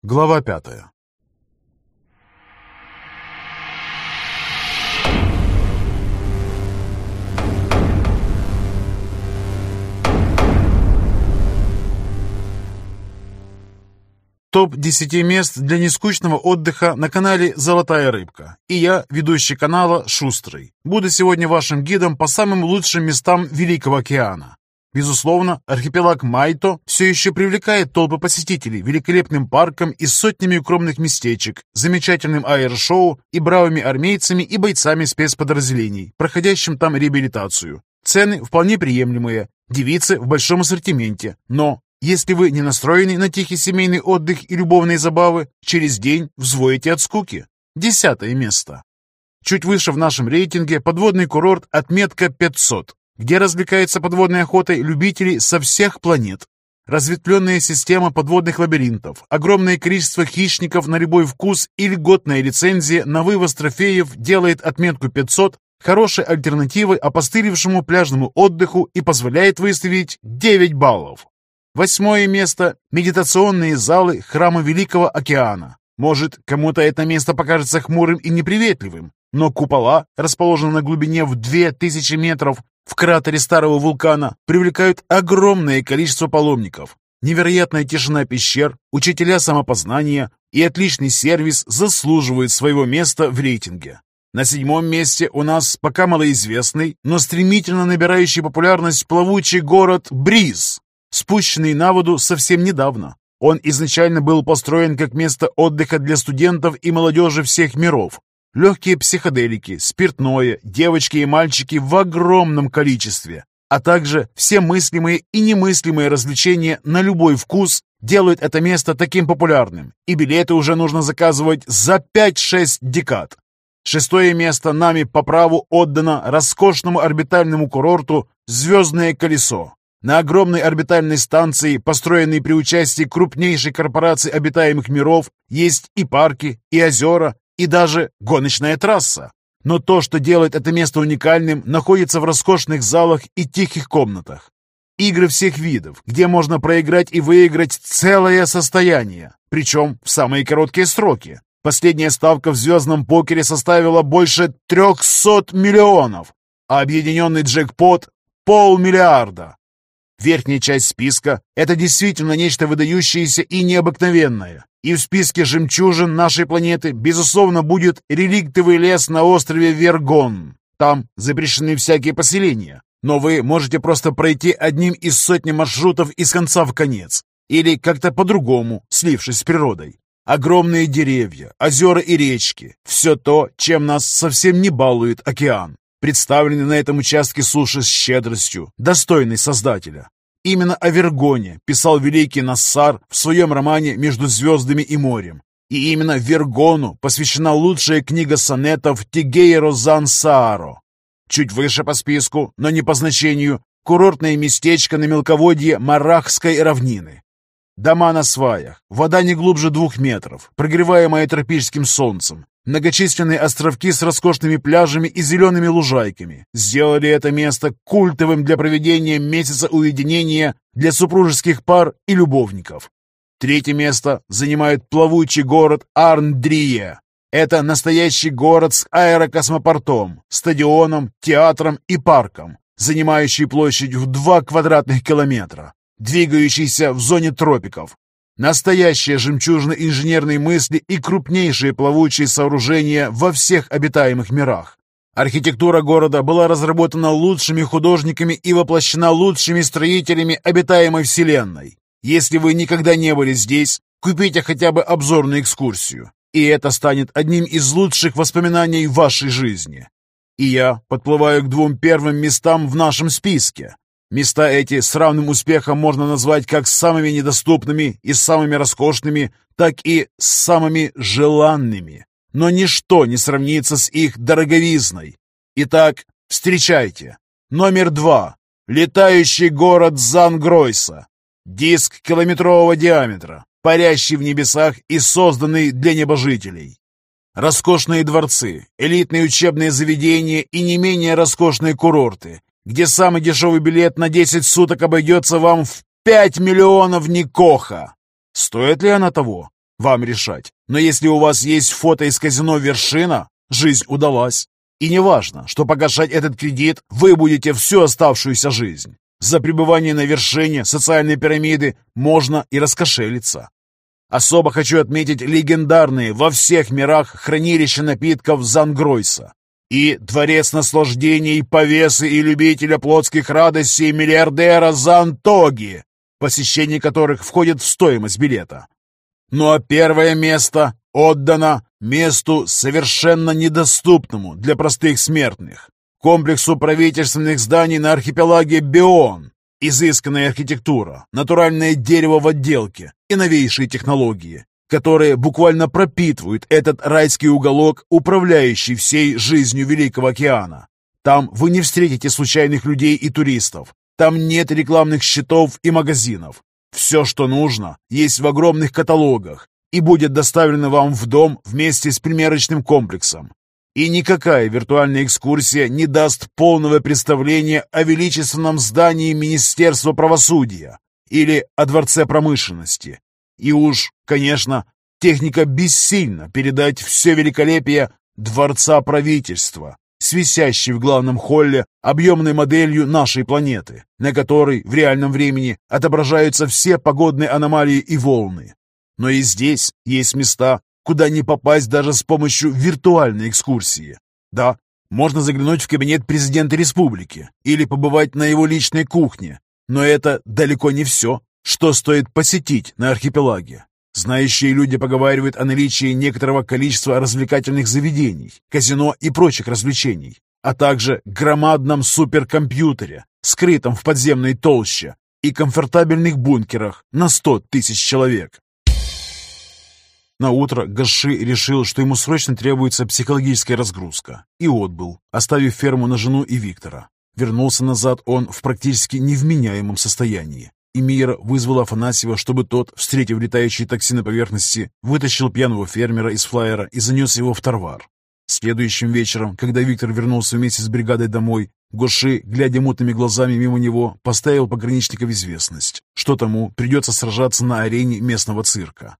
Глава 5. Топ 10 мест для нескучного отдыха на канале «Золотая рыбка». И я, ведущий канала Шустрый, буду сегодня вашим гидом по самым лучшим местам Великого океана. Безусловно, архипелаг Майто все еще привлекает толпы посетителей великолепным парком и сотнями укромных местечек, замечательным аэрошоу и бравыми армейцами и бойцами спецподразделений, проходящим там реабилитацию. Цены вполне приемлемые, девицы в большом ассортименте, но если вы не настроены на тихий семейный отдых и любовные забавы, через день взвоите от скуки. 10 место. Чуть выше в нашем рейтинге подводный курорт отметка 500, где развлекается подводной охотой любителей со всех планет. Разветвленная система подводных лабиринтов, огромное количество хищников на любой вкус и льготная лицензия на вывоз трофеев делает отметку 500 хорошей альтернативой опостылевшему пляжному отдыху и позволяет выставить 9 баллов. 8 место – медитационные залы Храма Великого океана. Может, кому-то это место покажется хмурым и неприветливым, но купола, расположенные на глубине в 2000 метров в кратере старого вулкана, привлекают огромное количество паломников. Невероятная тишина пещер, учителя самопознания и отличный сервис заслуживают своего места в рейтинге. На 7 месте у нас пока малоизвестный, но стремительно набирающий популярность плавучий город Бриз, спущенный на воду совсем недавно. Он изначально был построен как место отдыха для студентов и молодежи всех миров. Легкие психоделики, спиртное, девочки и мальчики в огромном количестве, а также все мыслимые и немыслимые развлечения на любой вкус делают это место таким популярным, и билеты уже нужно заказывать за 5-6 декад. 6 место нами по праву отдано роскошному орбитальному курорту «Звездное колесо». На огромной орбитальной станции, построенной при участии крупнейшей корпорации обитаемых миров, есть и парки, и озера, и даже гоночная трасса. Но то, что делает это место уникальным, находится в роскошных залах и тихих комнатах. Игры всех видов, где можно проиграть и выиграть целое состояние, причем в самые короткие сроки. Последняя ставка в звездном покере составила больше 300 миллионов, а объединенный джекпот – 500 миллиарда. Верхняя часть списка – это действительно нечто выдающееся и необыкновенное. И в списке жемчужин нашей планеты, безусловно, будет реликтовый лес на острове Вергон. Там запрещены всякие поселения, но вы можете просто пройти одним из сотни маршрутов из конца в конец, или как-то по-другому, слившись с природой. Огромные деревья, озера и речки – все то, чем нас совсем не балует океан, представлены на этом участке суши с щедростью, достойной Создателя. Именно о Вергоне писал великий Нассар в своем романе «Между звездами и морем». И именно Вергону посвящена лучшая книга сонетов Тигейро Зан Сааро. Чуть выше по списку, но не по значению, курортное местечко на мелководье Марахской равнины. Дома на сваях, вода не глубже 2 метров, прогреваемая тропическим солнцем. Многочисленные островки с роскошными пляжами и зелеными лужайками сделали это место культовым для проведения месяца уединения для супружеских пар и любовников. 3 место занимает плавучий город Арндрие. Это настоящий город с аэрокосмопортом, стадионом, театром и парком, занимающий площадь в 2 квадратных километра, двигающийся в зоне тропиков. Настоящая жемчужина инженерной мысли и крупнейшие плавучие сооружения во всех обитаемых мирах. Архитектура города была разработана лучшими художниками и воплощена лучшими строителями обитаемой вселенной. Если вы никогда не были здесь, купите хотя бы обзорную экскурсию, и это станет одним из лучших воспоминаний вашей жизни. И я подплываю к 2 первым местам в нашем списке. Места эти с равным успехом можно назвать как самыми недоступными и самыми роскошными, так и самыми желанными. Но ничто не сравнится с их дороговизной. Итак, встречайте. Номер 2. Летающий город Зангройса. Диск километрового диаметра, парящий в небесах и созданный для небожителей. Роскошные дворцы, элитные учебные заведения и не менее роскошные курорты, где самый дешевый билет на 10 суток обойдется вам в 5 миллионов Никоха. Стоит ли она того? Вам решать. Но если у вас есть фото из казино «Вершина», жизнь удалась. И не важно, что погашать этот кредит вы будете всю оставшуюся жизнь. За пребывание на вершине социальной пирамиды можно и раскошелиться. Особо хочу отметить легендарные во всех мирах хранилища напитков Зангройса и дворец наслаждений повесы и любителя плотских радостей миллиардера Зантоги, посещение которых входит в стоимость билета. Ну а первое место отдано месту совершенно недоступному для простых смертных, комплексу правительственных зданий на архипелаге Бион. Изысканная архитектура, натуральное дерево в отделке и новейшие технологии, которые буквально пропитывают этот райский уголок, управляющий всей жизнью Великого океана. Там вы не встретите случайных людей и туристов. Там нет рекламных щитов и магазинов. Все, что нужно, есть в огромных каталогах и будет доставлено вам в дом вместе с примерочным комплексом. И никакая виртуальная экскурсия не даст полного представления о величественном здании Министерства правосудия или о Дворце промышленности. И уж, конечно, техника бессильна передать все великолепие Дворца правительства, с висящей в главном холле объемной моделью нашей планеты, на которой в реальном времени отображаются все погодные аномалии и волны. Но и здесь есть места, куда не попасть даже с помощью виртуальной экскурсии. Да, можно заглянуть в кабинет президента республики или побывать на его личной кухне, но это далеко не все, что стоит посетить на архипелаге. Знающие люди поговаривают о наличии некоторого количества развлекательных заведений, казино и прочих развлечений, а также громадном суперкомпьютере, скрытом в подземной толще, и комфортабельных бункерах на 100 тысяч человек. На утро Гаши решил, что ему срочно требуется психологическая разгрузка, и отбыл, оставив ферму на жену и Виктора. Вернулся назад он в практически невменяемом состоянии, и Мира вызвала Афанасьева, чтобы тот, встретив летающие такси на поверхности, вытащил пьяного фермера из флайера и занес его в Тарвар. Следующим вечером, когда Виктор вернулся вместе с бригадой домой, Гоши, глядя мутными глазами мимо него, поставил пограничника в известность, что тому придется сражаться на арене местного цирка.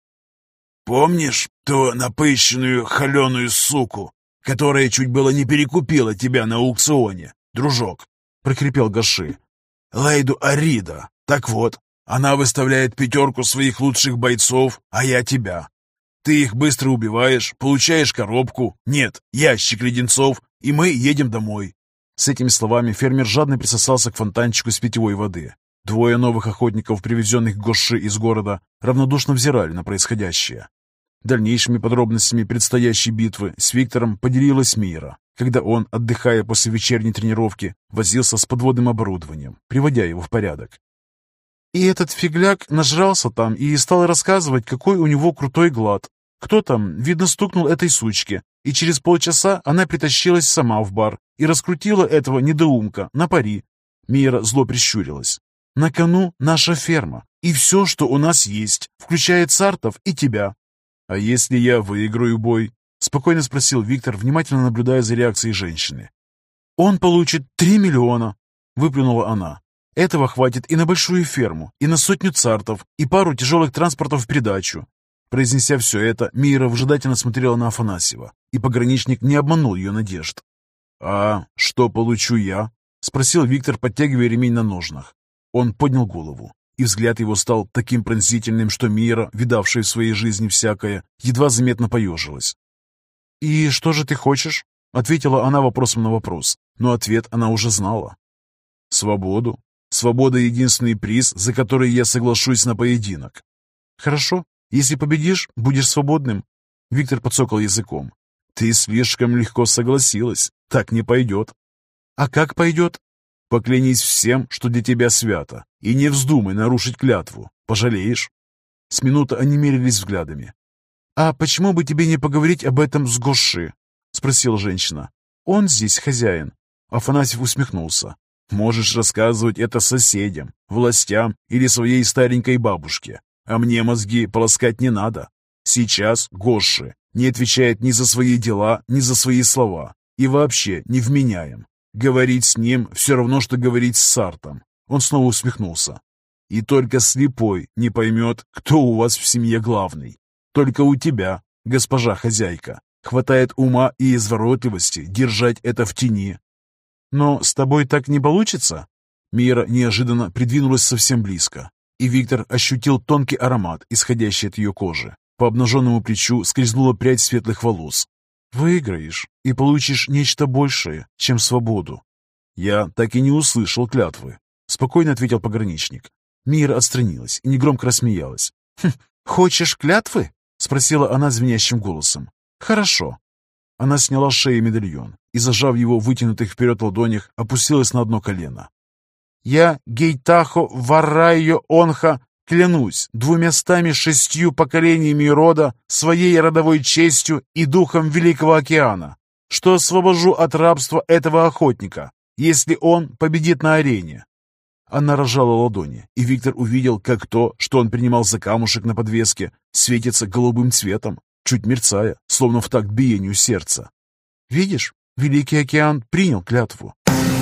«Помнишь ту напыщенную холеную суку, которая чуть было не перекупила тебя на аукционе, дружок?» — прокрепел Гаши. «Лейду Арида. Так вот, она выставляет 5 своих лучших бойцов, а я тебя. Ты их быстро убиваешь, получаешь коробку, нет, ящик леденцов, и мы едем домой». С этими словами фермер жадно присосался к фонтанчику с питьевой воды. Двое новых охотников, привезенных Гоши из города, равнодушно взирали на происходящее. Дальнейшими подробностями предстоящей битвы с Виктором поделилась Мира, когда он, отдыхая после вечерней тренировки, возился с подводным оборудованием, приводя его в порядок. И этот фигляк нажрался там и стал рассказывать, какой у него крутой глад. Кто там, видно, стукнул этой сучке, и через полчаса она притащилась сама в бар и раскрутила этого недоумка на пари. Мира зло прищурилась. «На кону наша ферма, и все, что у нас есть, включая Цартов и тебя». «А если я выиграю бой?» — спокойно спросил Виктор, внимательно наблюдая за реакцией женщины. «Он получит 3 миллиона», — выплюнула она. «Этого хватит и на большую ферму, и на 100 цартов, и пару тяжелых транспортов в придачу». Произнеся все это, Мира выжидательно смотрела на Афанасьева, и пограничник не обманул ее надежд. «А что получу я?» — спросил Виктор, подтягивая ремень на ножнах. Он поднял голову, и взгляд его стал таким пронзительным, что Мира, видавшая в своей жизни всякое, едва заметно поежилась. «И что же ты хочешь?» — ответила она вопросом на вопрос, но ответ она уже знала. «Свободу. Свобода — единственный приз, за который я соглашусь на поединок». «Хорошо. Если победишь, будешь свободным». Виктор подсокал языком. «Ты слишком легко согласилась. Так не пойдет». «А как пойдет?» «Поклянись всем, что для тебя свято, и не вздумай нарушить клятву. Пожалеешь?» С минуты они мерились взглядами. «А почему бы тебе не поговорить об этом с Гоши?» — спросила женщина. «Он здесь хозяин». Афанасьев усмехнулся. «Можешь рассказывать это соседям, властям или своей старенькой бабушке. А мне мозги полоскать не надо. Сейчас Гоши не отвечает ни за свои дела, ни за свои слова. И вообще невменяем. Говорить с ним все равно, что говорить с Сартом». Он снова усмехнулся. «И только слепой не поймет, кто у вас в семье главный. Только у тебя, госпожа хозяйка, хватает ума и изворотливости держать это в тени. Но с тобой так не получится? Мира неожиданно придвинулась совсем близко, и Виктор ощутил тонкий аромат, исходящий от ее кожи. По обнаженному плечу скользнула прядь светлых волос. «Выиграешь и получишь нечто большее, чем свободу». «Я так и не услышал клятвы», — спокойно ответил пограничник. Мира отстранилась и негромко рассмеялась. «Хочешь клятвы?» — спросила она звенящим голосом. «Хорошо». Она сняла с шеи медальон и, зажав его в вытянутых вперед ладонях, опустилась на одно колено. «Я, Гейтахо Варрайо Онха, клянусь 206 поколениями рода, своей родовой честью и духом Великого океана, что освобожу от рабства этого охотника, если он победит на арене». Она разжала ладони, и Виктор увидел, как то, что он принимал за камушек на подвеске, светится голубым цветом, чуть мерцая, словно в такт биению сердца. «Видишь, Великий океан принял клятву».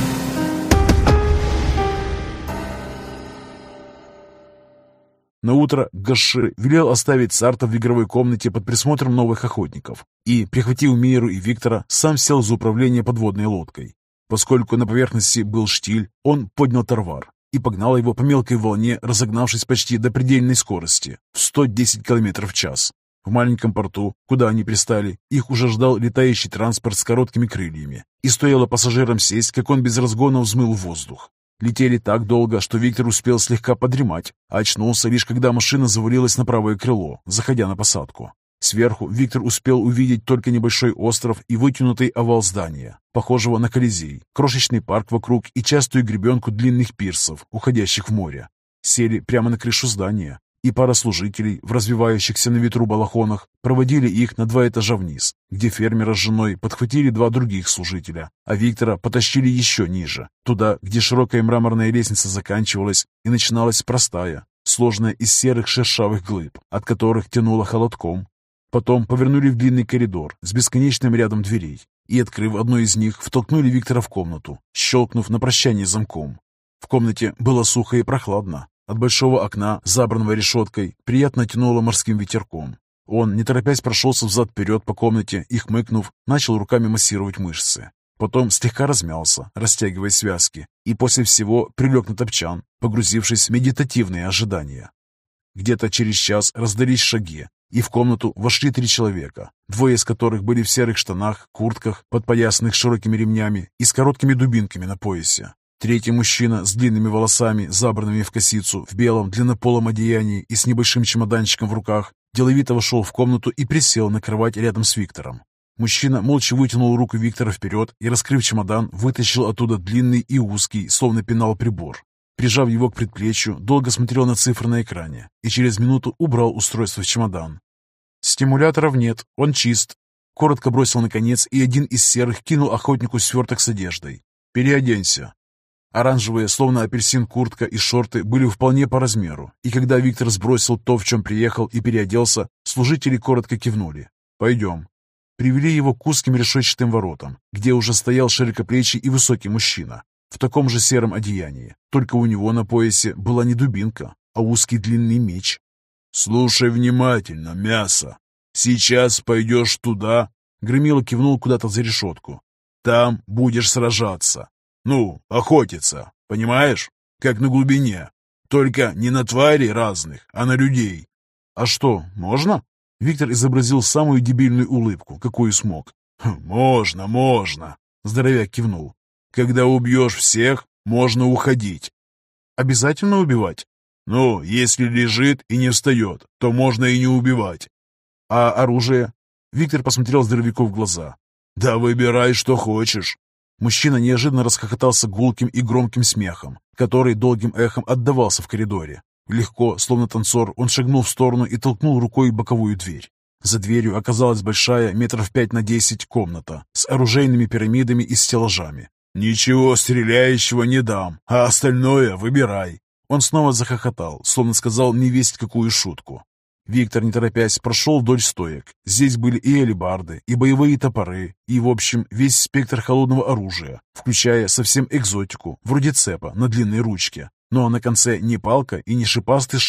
Наутро Гаши велел оставить Сарта в игровой комнате под присмотром новых охотников и, прихватив Миру и Виктора, сам сел за управление подводной лодкой. Поскольку на поверхности был штиль, он поднял Тарвар и погнал его по мелкой волне, разогнавшись почти до предельной скорости в 110 км в час. В маленьком порту, куда они пристали, их уже ждал летающий транспорт с короткими крыльями, и стоило пассажирам сесть, как он без разгона взмыл в воздух. Летели так долго, что Виктор успел слегка подремать, а очнулся лишь когда машина завалилась на правое крыло, заходя на посадку. Сверху Виктор успел увидеть только небольшой остров и вытянутый овал здания, похожего на Колизей, крошечный парк вокруг и частую гребенку длинных пирсов, уходящих в море. Сели прямо на крышу здания, и пара служителей в развивающихся на ветру балахонах проводили их на 2 этажа вниз, где фермера с женой подхватили 2 других служителя, а Виктора потащили еще ниже, туда, где широкая мраморная лестница заканчивалась и начиналась простая, сложная из серых шершавых глыб, от которых тянуло холодком. Потом повернули в длинный коридор с бесконечным рядом дверей и, открыв одну из них, втолкнули Виктора в комнату, щелкнув на прощание замком. В комнате было сухо и прохладно. От большого окна, забранного решеткой, приятно тянуло морским ветерком. Он, не торопясь, прошелся взад-вперед по комнате и, хмыкнув, начал руками массировать мышцы. Потом слегка размялся, растягивая связки, и после всего прилег на топчан, погрузившись в медитативные ожидания. Где-то через час раздались шаги, и в комнату вошли 3 человека, 2 из которых были в серых штанах, куртках, подпоясанных широкими ремнями и с короткими дубинками на поясе. 3-й мужчина с длинными волосами, забранными в косицу, в белом длиннополом одеянии и с небольшим чемоданчиком в руках, деловито вошел в комнату и присел на кровать рядом с Виктором. Мужчина молча вытянул руку Виктора вперед и, раскрыв чемодан, вытащил оттуда длинный и узкий, словно пенал, прибор. Прижав его к предплечью, долго смотрел на цифры на экране и через минуту убрал устройство в чемодан. «Стимуляторов нет, он чист», — коротко бросил наконец, и один из серых кинул охотнику сверток с одеждой. «Переоденься». Оранжевые, словно апельсин, куртка и шорты были вполне по размеру, и когда Виктор сбросил то, в чем приехал, и переоделся, служители коротко кивнули. «Пойдем». Привели его к узким решетчатым воротам, где уже стоял широкоплечий и высокий мужчина, в таком же сером одеянии, только у него на поясе была не дубинка, а узкий длинный меч. «Слушай внимательно, мясо. Сейчас пойдешь туда», — Громила кивнул куда-то за решетку. «Там будешь сражаться. Ну, охотиться, понимаешь? Как на глубине. Только не на тварей разных, а на людей». «А что, можно?» Виктор изобразил самую дебильную улыбку, какую смог. «Можно, можно», — здоровяк кивнул. «Когда убьешь всех, можно уходить». «Обязательно убивать?» «Ну, если лежит и не встает, то можно и не убивать». «А оружие?» Виктор посмотрел здоровяку в глаза. «Да выбирай, что хочешь». Мужчина неожиданно расхохотался гулким и громким смехом, который долгим эхом отдавался в коридоре. Легко, словно танцор, он шагнул в сторону и толкнул рукой боковую дверь. За дверью оказалась большая, 5 на 10 метров комната с оружейными пирамидами и стеллажами. «Ничего стреляющего не дам, а остальное выбирай». Он снова захохотал, словно сказал невесть какую шутку. Виктор, не торопясь, прошел вдоль стоек. Здесь были и алебарды, и боевые топоры, и, в общем, весь спектр холодного оружия, включая совсем экзотику, вроде цепа на длинной ручке. Но на конце не палка и не шипастый шар,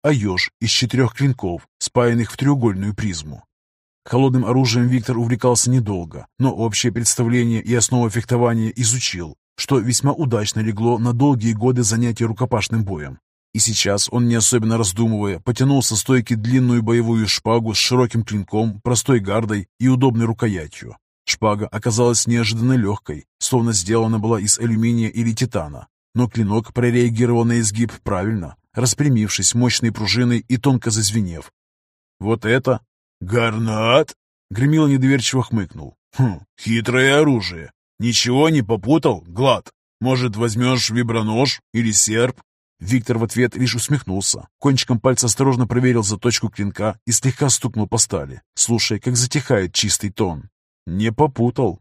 а еж из 4 клинков, спаянных в треугольную призму. Холодным оружием Виктор увлекался недолго, но общее представление и основу фехтования изучил, что весьма удачно легло на долгие годы занятий рукопашным боем. И сейчас он, не особенно раздумывая, потянул со стойки длинную боевую шпагу с широким клинком, простой гардой и удобной рукоятью. Шпага оказалась неожиданно легкой, словно сделана была из алюминия или титана. Но клинок прореагировал на изгиб правильно, распрямившись мощной пружиной и тонко зазвенев. «Вот это...» «Гарнат?» — Гремила недоверчиво хмыкнул. «Хитрое оружие. Ничего не попутал, Глад? Может, возьмешь вибронож или серп?» Виктор в ответ лишь усмехнулся. Кончиком пальца осторожно проверил заточку клинка и слегка стукнул по стали, слушая, как затихает чистый тон. «Не попутал».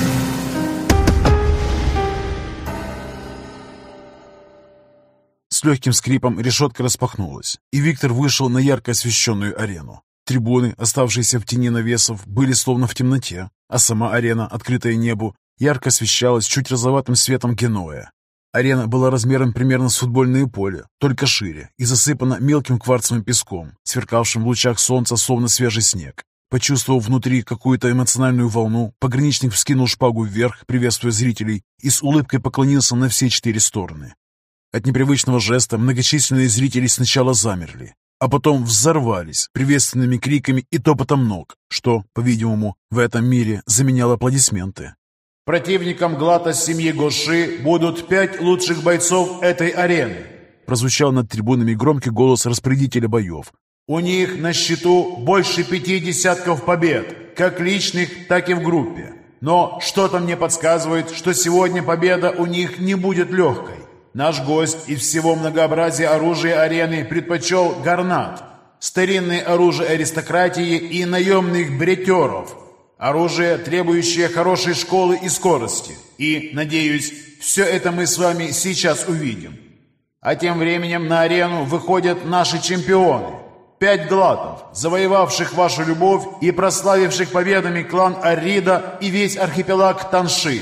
С легким скрипом решетка распахнулась, и Виктор вышел на ярко освещенную арену. Трибуны, оставшиеся в тени навесов, были словно в темноте, а сама арена, открытая небу, ярко освещалась чуть розоватым светом геноя. Арена была размером примерно с футбольное поле, только шире, и засыпана мелким кварцевым песком, сверкавшим в лучах солнца, словно свежий снег. Почувствовав внутри какую-то эмоциональную волну, пограничник вскинул шпагу вверх, приветствуя зрителей, и с улыбкой поклонился на все 4 стороны. От непривычного жеста многочисленные зрители сначала замерли, а потом взорвались приветственными криками и топотом ног, что, по-видимому, в этом мире заменяло аплодисменты. Противником Глата семьи Гоши будут 5 лучших бойцов этой арены. Прозвучал над трибунами громкий голос распорядителя боев. У них на счету больше 5 десятков побед, как личных, так и в группе. Но что-то мне подсказывает, что сегодня победа у них не будет легкой. Наш гость из всего многообразия оружия арены предпочел гарнат, старинное оружие аристократии и наемных бритеров. Оружие, требующее хорошей школы и скорости. И, надеюсь, все это мы с вами сейчас увидим. А тем временем на арену выходят наши чемпионы. 5 глатов, завоевавших вашу любовь и прославивших победами клан Аррида и весь архипелаг Танши.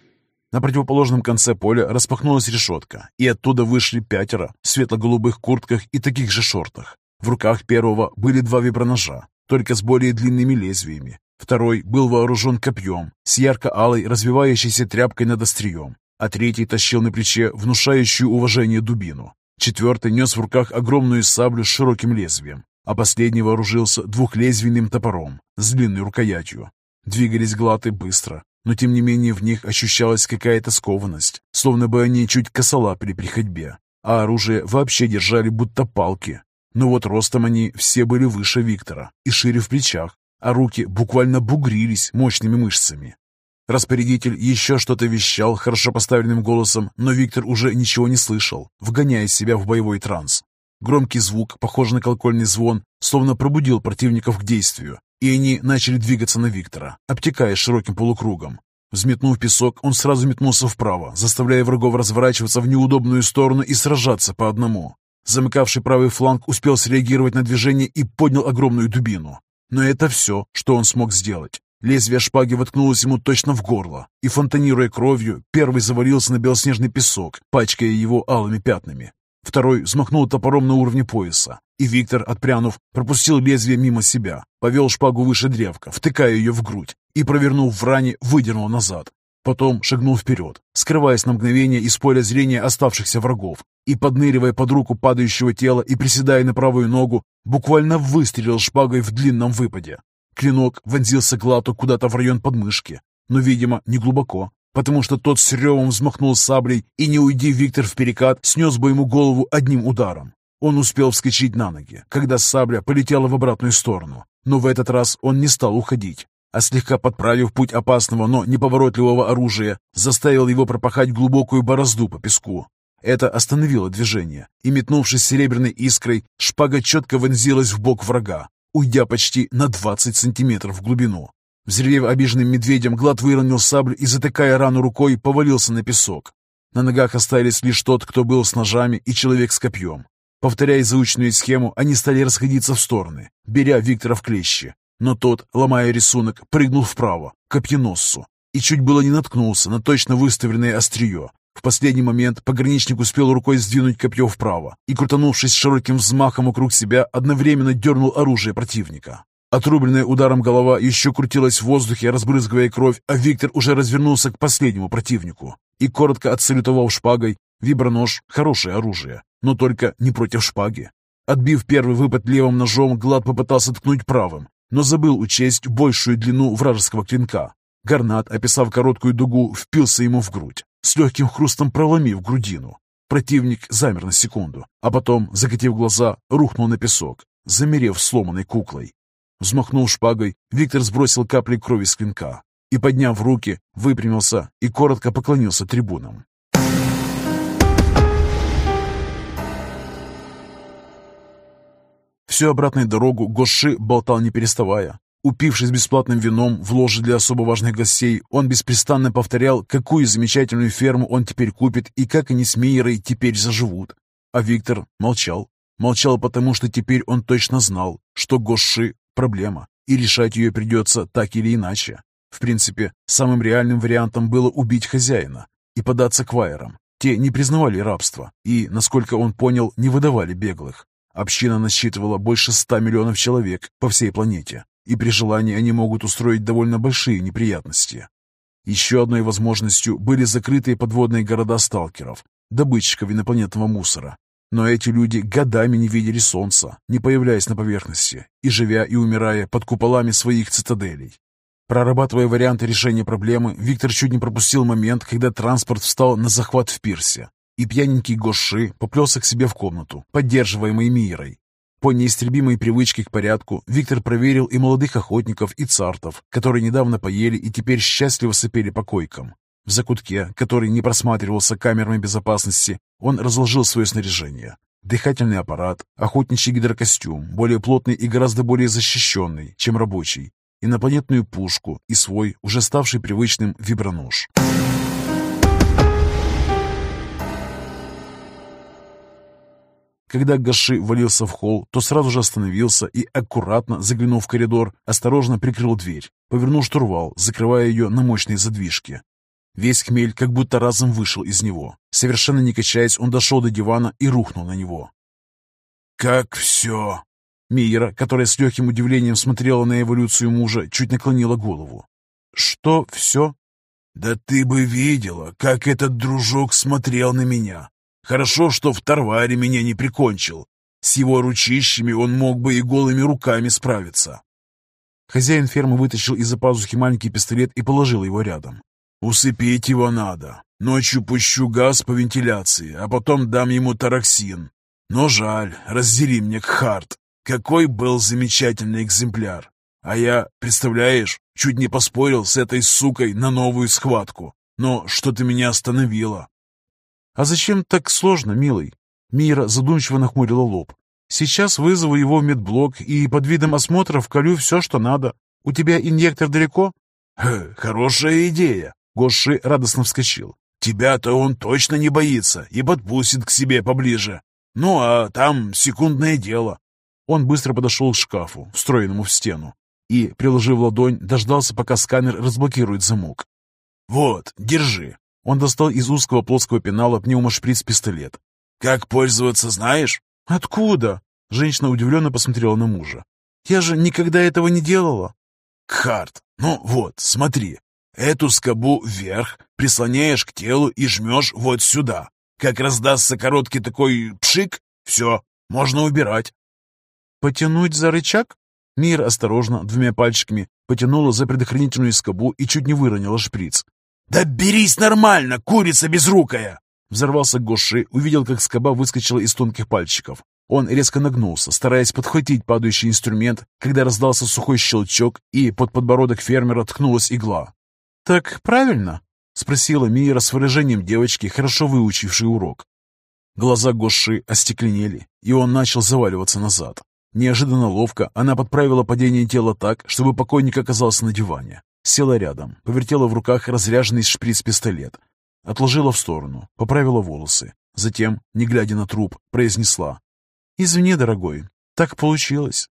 На противоположном конце поля распахнулась решетка, и оттуда вышли 5 в светло-голубых куртках и таких же шортах. В руках первого были 2 виброножа, только с более длинными лезвиями. Второй был вооружен копьем с ярко-алой развивающейся тряпкой над острием, а третий тащил на плече внушающую уважение дубину. 4 нес в руках огромную саблю с широким лезвием, а последний вооружился 2-лезвийным топором с длинной рукоятью. Двигались глаты быстро, но тем не менее в них ощущалась какая-то скованность, словно бы они чуть косолапили при ходьбе, а оружие вообще держали будто палки. Но вот ростом они все были выше Виктора и шире в плечах, а руки буквально бугрились мощными мышцами. Распорядитель еще что-то вещал хорошо поставленным голосом, но Виктор уже ничего не слышал, вгоняя себя в боевой транс. Громкий звук, похожий на колокольный звон, словно пробудил противников к действию, и они начали двигаться на Виктора, обтекая широким полукругом. Взметнув песок, он сразу метнулся вправо, заставляя врагов разворачиваться в неудобную сторону и сражаться по одному. Замыкавший правый фланг успел среагировать на движение и поднял огромную дубину. Но это все, что он смог сделать. Лезвие шпаги воткнулось ему точно в горло, и, фонтанируя кровью, первый завалился на белоснежный песок, пачкая его алыми пятнами. Второй взмахнул топором на уровне пояса, и Виктор, отпрянув, пропустил лезвие мимо себя, повел шпагу выше древка, втыкая ее в грудь, и, провернув в ране, выдернул назад. Потом шагнул вперед, скрываясь на мгновение из поля зрения оставшихся врагов, и, подныривая под руку падающего тела и приседая на правую ногу, буквально выстрелил шпагой в длинном выпаде. Клинок вонзился Глату куда-то в район подмышки, но, видимо, не глубоко, потому что тот с ревом взмахнул саблей, и, не уйди Виктор в перекат, снес бы ему голову одним ударом. Он успел вскочить на ноги, когда сабля полетела в обратную сторону, но в этот раз он не стал уходить, а слегка подправив путь опасного, но неповоротливого оружия, заставил его пропахать глубокую борозду по песку. Это остановило движение, и, метнувшись серебряной искрой, шпага четко вонзилась в бок врага, уйдя почти на 20 сантиметров в глубину. Взревев обиженным медведем, Глад выронил саблю и, затыкая рану рукой, повалился на песок. На ногах остались лишь тот, кто был с ножами, и человек с копьем. Повторяя заученную схему, они стали расходиться в стороны, беря Виктора в клещи. Но тот, ломая рисунок, прыгнул вправо, к копьеносцу, и чуть было не наткнулся на точно выставленное острие. В последний момент пограничник успел рукой сдвинуть копье вправо и, крутанувшись широким взмахом вокруг себя, одновременно дернул оружие противника. Отрубленная ударом голова еще крутилась в воздухе, разбрызгивая кровь, а Виктор уже развернулся к последнему противнику и, коротко отсалютовав шпагой, вибронож — хорошее оружие, но только не против шпаги. Отбив первый выпад левым ножом, Глад попытался ткнуть правым, но забыл учесть большую длину вражеского клинка. Гарнат, описав короткую дугу, впился ему в грудь, с легким хрустом проломив грудину. Противник замер на секунду, а потом, закатив глаза, рухнул на песок, замерев сломанной куклой. Взмахнув шпагой, Виктор сбросил капли крови с клинка и, подняв руки, выпрямился и коротко поклонился трибунам. Всю обратную дорогу Гоши болтал не переставая. Упившись бесплатным вином в ложе для особо важных гостей, он беспрестанно повторял, какую замечательную ферму он теперь купит и как они с Миерой теперь заживут. А Виктор молчал. Молчал, потому что теперь он точно знал, что Гоши — проблема, и решать ее придется так или иначе. В принципе, самым реальным вариантом было убить хозяина и податься к вайерам. Те не признавали рабство и, насколько он понял, не выдавали беглых. Община насчитывала больше 100 миллионов человек по всей планете, и при желании они могут устроить довольно большие неприятности. Еще одной возможностью были закрытые подводные города сталкеров, добытчиков инопланетного мусора. Но эти люди годами не видели солнца, не появляясь на поверхности, и живя и умирая под куполами своих цитаделей. Прорабатывая варианты решения проблемы, Виктор чуть не пропустил момент, когда транспорт встал на захват в пирсе, и пьяненький Гоши поплелся к себе в комнату, поддерживаемый Мирой. По неистребимой привычке к порядку Виктор проверил и молодых охотников, и цартов, которые недавно поели и теперь счастливо сопели по койкам. В закутке, который не просматривался камерами безопасности, он разложил свое снаряжение. Дыхательный аппарат, охотничий гидрокостюм, более плотный и гораздо более защищенный, чем рабочий, инопланетную пушку и свой, уже ставший привычным, вибронож. Когда Гоши валился в холл, то сразу же остановился и, аккуратно заглянув в коридор, осторожно прикрыл дверь, повернул штурвал, закрывая ее на мощные задвижки. Весь хмель как будто разом вышел из него. Совершенно не качаясь, он дошел до дивана и рухнул на него. «Как все?» Миера, которая с легким удивлением смотрела на эволюцию мужа, чуть наклонила голову. «Что все?» «Да ты бы видела, как этот дружок смотрел на меня. Хорошо, что в Тарваре меня не прикончил. С его ручищами он мог бы и голыми руками справиться». Хозяин фермы вытащил из-за пазухи маленький пистолет и положил его рядом. «Усыпить его надо. Ночью пущу газ по вентиляции, а потом дам ему тароксин. Но жаль, раздели мне Кхарт. Какой был замечательный экземпляр. А я, представляешь, чуть не поспорил с этой сукой на новую схватку. Но что-то меня остановило». «А зачем так сложно, милый?» Мира задумчиво нахмурила лоб. «Сейчас вызову его в медблок и под видом осмотра вколю все, что надо. У тебя инъектор далеко?» «Хорошая идея!» Гоши радостно вскочил. «Тебя-то он точно не боится и подпустит к себе поближе. Ну, а там секундное дело». Он быстро подошел к шкафу, встроенному в стену, и, приложив ладонь, дождался, пока сканер разблокирует замок. «Вот, держи». Он достал из узкого плоского пенала пневмошприц-пистолет. «Как пользоваться знаешь?» «Откуда?» Женщина удивленно посмотрела на мужа. «Я же никогда этого не делала». «Кхарт, ну вот, смотри. Эту скобу вверх прислоняешь к телу и жмешь вот сюда. Как раздастся короткий такой пшик, все, можно убирать». «Потянуть за рычаг?» Мир осторожно, двумя пальчиками, потянула за предохранительную скобу и чуть не выронила шприц. «Да берись нормально, курица безрукая!» Взорвался Гоши, увидел, как скоба выскочила из тонких пальчиков. Он резко нагнулся, стараясь подхватить падающий инструмент, когда раздался сухой щелчок, и под подбородок фермера ткнулась игла. «Так правильно?» — спросила Мира с выражением девочки, хорошо выучившей урок. Глаза Гоши остекленели, и он начал заваливаться назад. Неожиданно ловко она подправила падение тела так, чтобы покойник оказался на диване. Села рядом, повертела в руках разряженный шприц-пистолет, отложила в сторону, поправила волосы. Затем, не глядя на труп, произнесла: «Извини, дорогой, так получилось».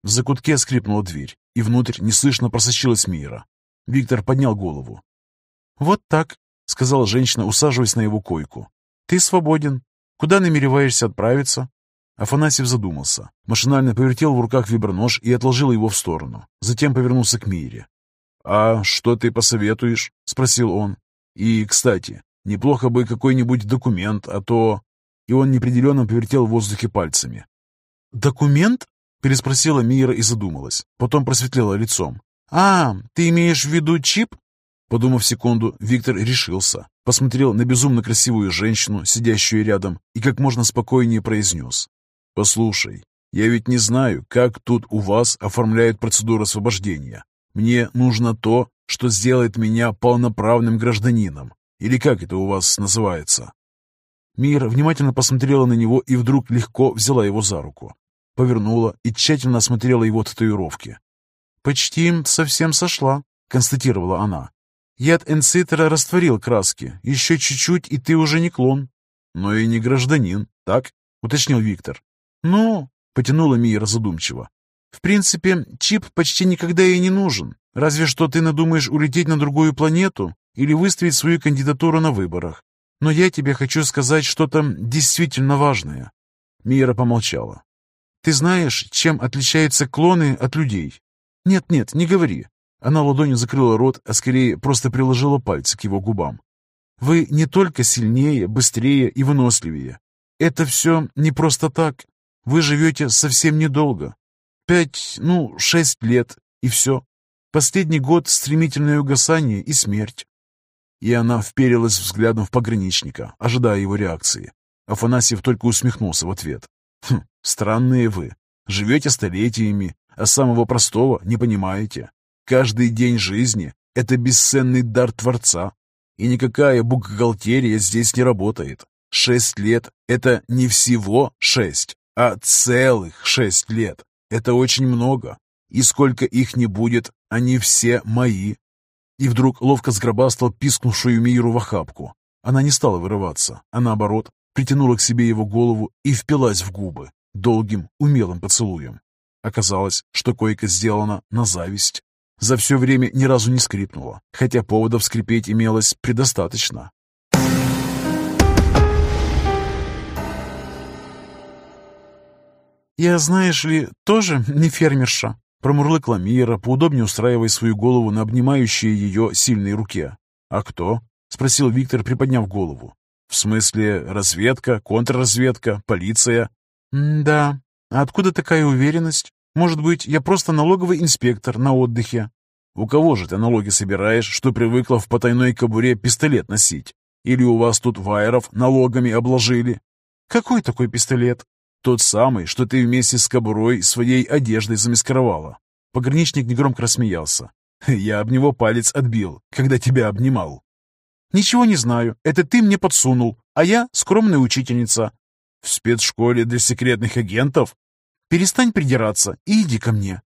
В закутке скрипнула дверь, и внутрь неслышно просочилась Мира. Виктор поднял голову. «Вот так», — сказала женщина, усаживаясь на его койку. «Ты свободен. Куда намереваешься отправиться?» Афанасьев задумался, машинально повертел в руках вибронож и отложил его в сторону. Затем повернулся к Мире. «А что ты посоветуешь?» — спросил он. «И, кстати, неплохо бы какой-нибудь документ, а то...» И он неопределенно повертел в воздухе пальцами. «Документ?» — переспросила Мира и задумалась. Потом просветлела лицом. «А, ты имеешь в виду чип?» Подумав секунду, Виктор решился, посмотрел на безумно красивую женщину, сидящую рядом, и как можно спокойнее произнес. «Послушай, я ведь не знаю, как тут у вас оформляют процедуру освобождения. Мне нужно то, что сделает меня полноправным гражданином. Или как это у вас называется?» Мира внимательно посмотрела на него и вдруг легко взяла его за руку. Повернула и тщательно осмотрела его татуировки. «Почти совсем сошла», — констатировала она. «Яд энцитера растворил краски. Еще чуть-чуть, и ты уже не клон». «Но и не гражданин, так?» — уточнил Виктор. «Ну», — потянула Мира задумчиво. «В принципе, чип почти никогда и не нужен. Разве что ты надумаешь улететь на другую планету или выставить свою кандидатуру на выборах. Но я тебе хочу сказать что-то действительно важное». Мира помолчала. «Ты знаешь, чем отличаются клоны от людей?» «Нет-нет, не говори». Она ладонью закрыла рот, а скорее просто приложила пальцы к его губам. «Вы не только сильнее, быстрее и выносливее. Это все не просто так. Вы живете совсем недолго. 6 лет, и все. Последний год — стремительное угасание и смерть». И она вперилась взглядом в пограничника, ожидая его реакции. Афанасьев только усмехнулся в ответ. «Странные вы. Живете столетиями, а самого простого не понимаете. Каждый день жизни — это бесценный дар Творца. И никакая бухгалтерия здесь не работает. 6 лет — это не всего 6, а целых 6 лет. Это очень много. И сколько их не будет, они все мои». И вдруг ловко сгробастал пискнувшую Миру в охапку. Она не стала вырываться, а наоборот, притянула к себе его голову и впилась в губы долгим, умелым поцелуем. Оказалось, что койка сделана на зависть. За все время ни разу не скрипнула, хотя поводов скрипеть имелось предостаточно. «Я, знаешь ли, тоже не фермерша», — промурлыкала Мира, поудобнее устраивая свою голову на обнимающей ее сильной руке. «А кто?» — спросил Виктор, приподняв голову. «В смысле, разведка, контрразведка, полиция?» «Да. А откуда такая уверенность? Может быть, я просто налоговый инспектор на отдыхе?» «У кого же ты налоги собираешь, что привыкла в потайной кобуре пистолет носить? Или у вас тут вайеров налогами обложили?» «Какой такой пистолет?» «Тот самый, что ты вместе с кобурой своей одеждой замаскировала». Пограничник негромко рассмеялся. «Я об него палец отбил, когда тебя обнимал». «Ничего не знаю, это ты мне подсунул, а я скромная учительница». «В спецшколе для секретных агентов?» «Перестань придираться и иди ко мне».